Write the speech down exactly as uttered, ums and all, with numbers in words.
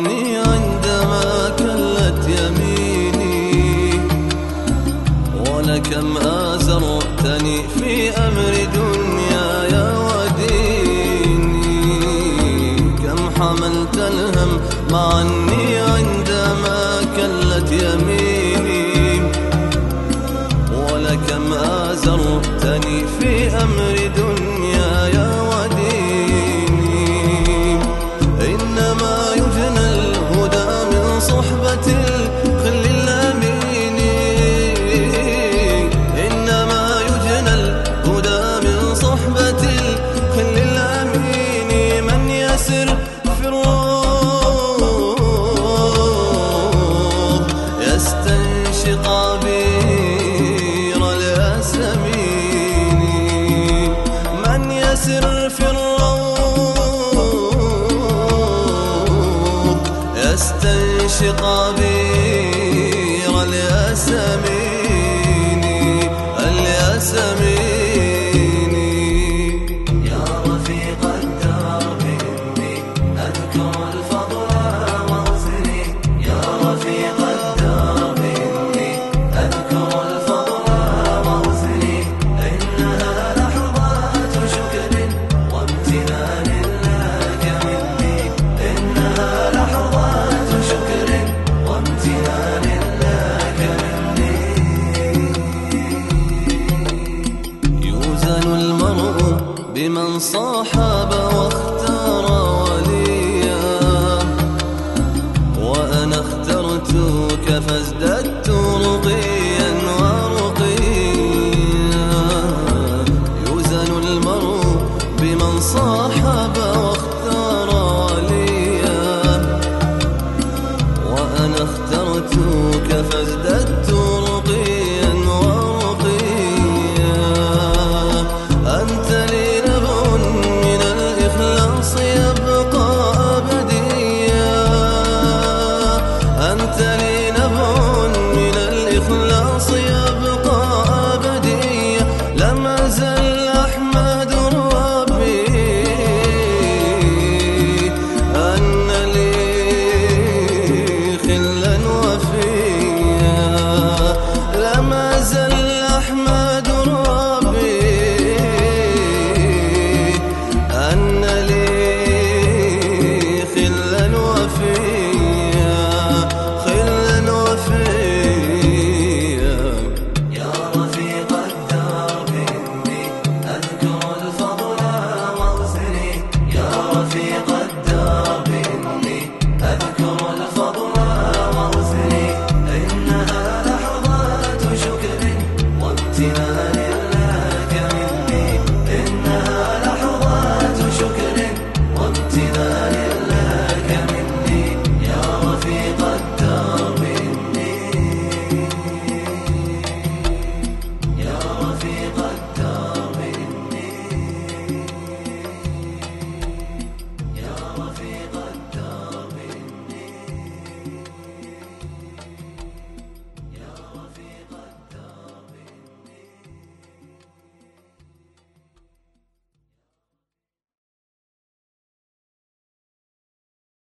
عني عندما كلت يميني، ولكم آزرتني في أمر دنياي وديني. كم حملت الهم عني عندما كلت يميني، ولكم آزرتني في أمر دنياي وديني. إنما يجنى الهدى من صحبة الخل الأمين، إنما يجنى الهدى من صحبة الخل الأمين. من يسر في الروض يستنشق عبير الياسمين، من يسر في الروض يستنشق عبير الياسمين الياسمين. يا رفيق الدرب إني أذكر الفضل واغزني، يا رفيق الدرب إني أذكر الفضل واغزني. إنها لحظات شكر وامتنان لك مني، إنها لحظات شكر وامتنان لك مني. يوزن المرء بمن صاحب واختار وليا، وأنا اخترتك فازداد